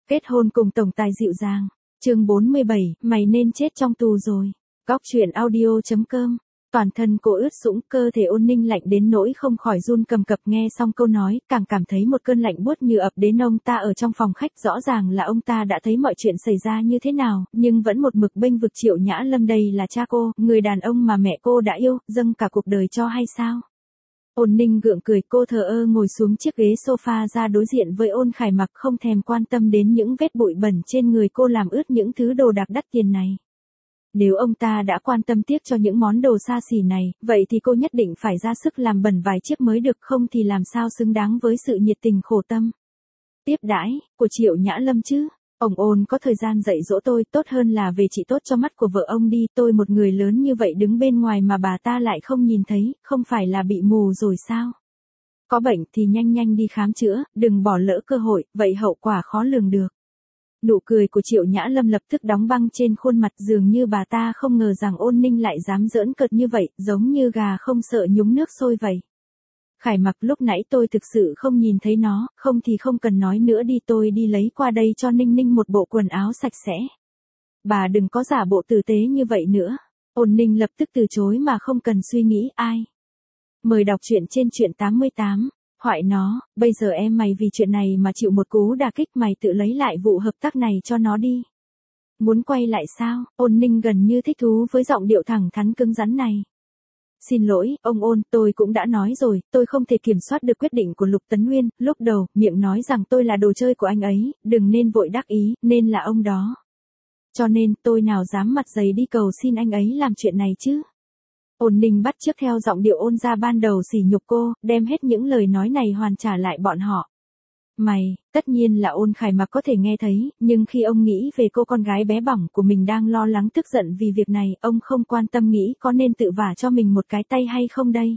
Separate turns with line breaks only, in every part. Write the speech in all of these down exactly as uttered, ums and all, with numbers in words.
Kết hôn cùng tổng tài dịu dàng. Chương bốn mươi bảy, mày nên chết trong tù rồi. Góc truyện audio chấm com. Toàn thân cô ướt sũng, cơ thể Ôn Ninh lạnh đến nỗi không khỏi run cầm cập, nghe xong câu nói, càng cảm thấy một cơn lạnh buốt như ập đến. Ông ta ở trong phòng khách, rõ ràng là ông ta đã thấy mọi chuyện xảy ra như thế nào, nhưng vẫn một mực bênh vực Triệu Nhã Lâm. Đây là cha cô, người đàn ông mà mẹ cô đã yêu, dâng cả cuộc đời cho hay sao? Ôn Ninh gượng cười, cô thờ ơ ngồi xuống chiếc ghế sofa ra đối diện với Ôn Khải Mặc, không thèm quan tâm đến những vết bụi bẩn trên người cô làm ướt những thứ đồ đạc đắt tiền này. Nếu ông ta đã quan tâm tiếc cho những món đồ xa xỉ này, vậy thì cô nhất định phải ra sức làm bẩn vài chiếc mới được, không thì làm sao xứng đáng với sự nhiệt tình khổ tâm tiếp đãi của Triệu Nhã Lâm chứ. Ông Ôn có thời gian dạy dỗ tôi, tốt hơn là về trị tốt cho mắt của vợ ông đi. Tôi một người lớn như vậy đứng bên ngoài mà bà ta lại không nhìn thấy, không phải là bị mù rồi sao? Có bệnh thì nhanh nhanh đi khám chữa, đừng bỏ lỡ cơ hội, vậy hậu quả khó lường được. Nụ cười của Triệu Nhã Lâm lập tức đóng băng trên khuôn mặt, dường như bà ta không ngờ rằng Ôn Ninh lại dám giỡn cợt như vậy, giống như gà không sợ nhúng nước sôi vậy. Khải Mặc, lúc nãy tôi thực sự không nhìn thấy nó, không thì không cần nói nữa đi, tôi đi lấy qua đây cho Ninh Ninh một bộ quần áo sạch sẽ. Bà đừng có giả bộ tử tế như vậy nữa. Ôn Ninh lập tức từ chối mà không cần suy nghĩ. Ai? Mời đọc truyện trên truyện tám mươi tám. Hoại nó, bây giờ em mày vì chuyện này mà chịu một cú đả kích, mày tự lấy lại vụ hợp tác này cho nó đi. Muốn quay lại sao? Ôn Ninh gần như thích thú với giọng điệu thẳng thắn cứng rắn này. Xin lỗi, ông Ôn, tôi cũng đã nói rồi, tôi không thể kiểm soát được quyết định của Lục Tấn Nguyên, lúc đầu, miệng nói rằng tôi là đồ chơi của anh ấy, đừng nên vội đắc ý, nên là ông đó. Cho nên, tôi nào dám mặt dày đi cầu xin anh ấy làm chuyện này chứ. Ôn Ninh bắt chước theo giọng điệu Ôn gia ban đầu sỉ nhục cô, đem hết những lời nói này hoàn trả lại bọn họ. Mày, tất nhiên là Ôn Khải Mặc có thể nghe thấy, nhưng khi ông nghĩ về cô con gái bé bỏng của mình đang lo lắng tức giận vì việc này, ông không quan tâm nghĩ có nên tự vả cho mình một cái tay hay không đây.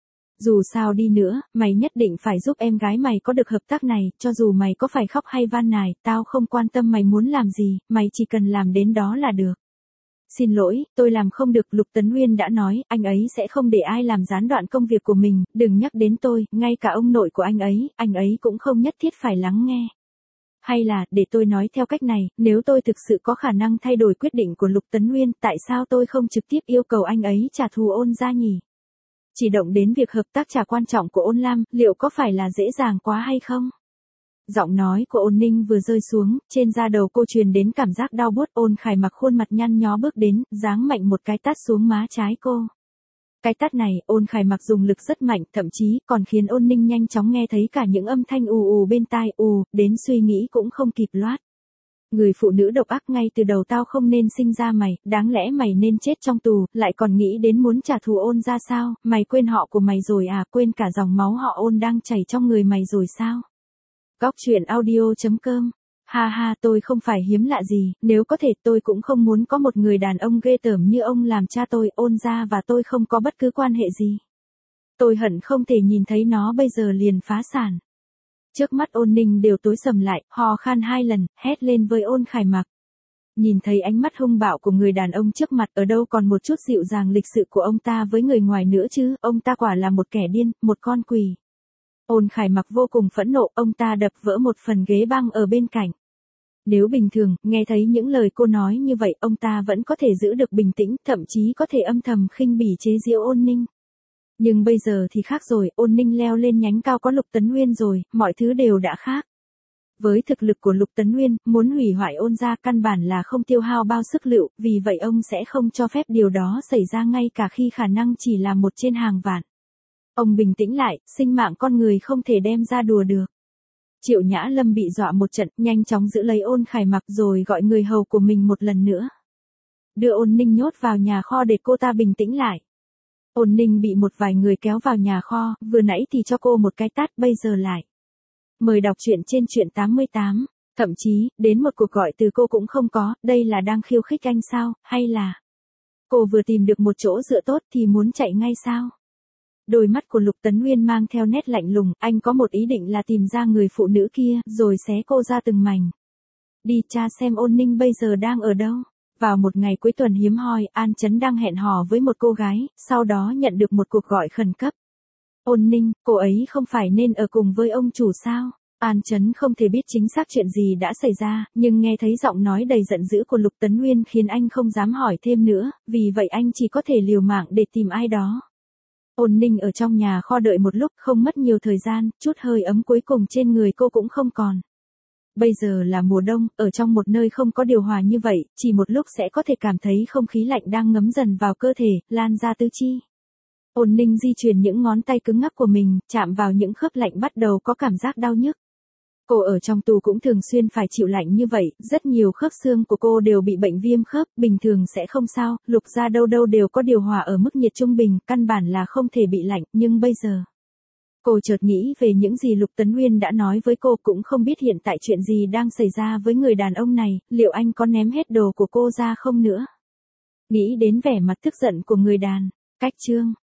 Dù sao đi nữa, mày nhất định phải giúp em gái mày có được hợp tác này, cho dù mày có phải khóc hay van nài, tao không quan tâm mày muốn làm gì, mày chỉ cần làm đến đó là được. Xin lỗi, tôi làm không được, Lục Tấn Nguyên đã nói, anh ấy sẽ không để ai làm gián đoạn công việc của mình, đừng nhắc đến tôi, ngay cả ông nội của anh ấy, anh ấy cũng không nhất thiết phải lắng nghe. Hay là, để tôi nói theo cách này, nếu tôi thực sự có khả năng thay đổi quyết định của Lục Tấn Nguyên, tại sao tôi không trực tiếp yêu cầu anh ấy trả thù Ôn gia nhỉ? Chỉ động đến việc hợp tác trả quan trọng của Ôn Lam, liệu có phải là dễ dàng quá hay không? Giọng nói của Ôn Ninh vừa rơi xuống, trên da đầu cô truyền đến cảm giác đau buốt. Ôn Khải Mặc khuôn mặt nhăn nhó bước đến, giáng mạnh một cái tát xuống má trái cô. Cái tát này, Ôn Khải Mặc dùng lực rất mạnh, thậm chí còn khiến Ôn Ninh nhanh chóng nghe thấy cả những âm thanh ù ù bên tai, ù, đến suy nghĩ cũng không kịp loát. Người phụ nữ độc ác, ngay từ đầu tao không nên sinh ra mày, đáng lẽ mày nên chết trong tù, lại còn nghĩ đến muốn trả thù Ôn ra sao, mày quên họ của mày rồi à, quên cả dòng máu họ Ôn đang chảy trong người mày rồi sao? Góc truyện audio chấm com. Ha ha, tôi không phải hiếm lạ gì, nếu có thể tôi cũng không muốn có một người đàn ông ghê tởm như ông làm cha tôi. Ôn gia và tôi không có bất cứ quan hệ gì. Tôi hận không thể nhìn thấy nó bây giờ liền phá sản. Trước mắt Ôn Ninh đều tối sầm lại, hò khan hai lần, hét lên với Ôn Khải Mặc. Nhìn thấy ánh mắt hung bạo của người đàn ông trước mặt, ở đâu còn một chút dịu dàng lịch sự của ông ta với người ngoài nữa chứ, ông ta quả là một kẻ điên, một con quỷ. Ôn Khải Mặc vô cùng phẫn nộ, ông ta đập vỡ một phần ghế băng ở bên cạnh. Nếu bình thường, nghe thấy những lời cô nói như vậy, ông ta vẫn có thể giữ được bình tĩnh, thậm chí có thể âm thầm khinh bỉ chế giễu Ôn Ninh. Nhưng bây giờ thì khác rồi, Ôn Ninh leo lên nhánh cao có Lục Tấn Nguyên rồi, mọi thứ đều đã khác. Với thực lực của Lục Tấn Nguyên, muốn hủy hoại Ôn gia căn bản là không tiêu hao bao sức lực, vì vậy ông sẽ không cho phép điều đó xảy ra ngay cả khi khả năng chỉ là một trên hàng vạn. Ông bình tĩnh lại, sinh mạng con người không thể đem ra đùa được. Triệu Nhã Lâm bị dọa một trận, nhanh chóng giữ lấy Ôn Khải Mặc rồi gọi người hầu của mình một lần nữa. Đưa Ôn Ninh nhốt vào nhà kho để cô ta bình tĩnh lại. Ôn Ninh bị một vài người kéo vào nhà kho, vừa nãy thì cho cô một cái tát, bây giờ lại. Mời đọc truyện trên truyện tám mươi tám. Thậm chí, đến một cuộc gọi từ cô cũng không có, đây là đang khiêu khích anh sao, hay là cô vừa tìm được một chỗ dựa tốt thì muốn chạy ngay sao? Đôi mắt của Lục Tấn Nguyên mang theo nét lạnh lùng, anh có một ý định là tìm ra người phụ nữ kia, rồi xé cô ra từng mảnh. Đi tra xem Ôn Ninh bây giờ đang ở đâu. Vào một ngày cuối tuần hiếm hoi, An Chấn đang hẹn hò với một cô gái, sau đó nhận được một cuộc gọi khẩn cấp. Ôn Ninh, cô ấy không phải nên ở cùng với ông chủ sao? An Chấn không thể biết chính xác chuyện gì đã xảy ra, nhưng nghe thấy giọng nói đầy giận dữ của Lục Tấn Nguyên khiến anh không dám hỏi thêm nữa, vì vậy anh chỉ có thể liều mạng để tìm ai đó. Ôn Ninh ở trong nhà kho đợi một lúc, không mất nhiều thời gian, chút hơi ấm cuối cùng trên người cô cũng không còn. Bây giờ là mùa đông, ở trong một nơi không có điều hòa như vậy, chỉ một lúc sẽ có thể cảm thấy không khí lạnh đang ngấm dần vào cơ thể, lan ra tứ chi. Ôn Ninh di chuyển những ngón tay cứng ngắc của mình, chạm vào những khớp lạnh bắt đầu có cảm giác đau nhức. Cô ở trong tù cũng thường xuyên phải chịu lạnh như vậy, rất nhiều khớp xương của cô đều bị bệnh viêm khớp, bình thường sẽ không sao, Lục gia đâu đâu đều có điều hòa ở mức nhiệt trung bình, căn bản là không thể bị lạnh, nhưng bây giờ. Cô chợt nghĩ về những gì Lục Tấn Nguyên đã nói với cô, cũng không biết hiện tại chuyện gì đang xảy ra với người đàn ông này, liệu anh có ném hết đồ của cô ra không nữa. Nghĩ đến vẻ mặt tức giận của người đàn, cách chương.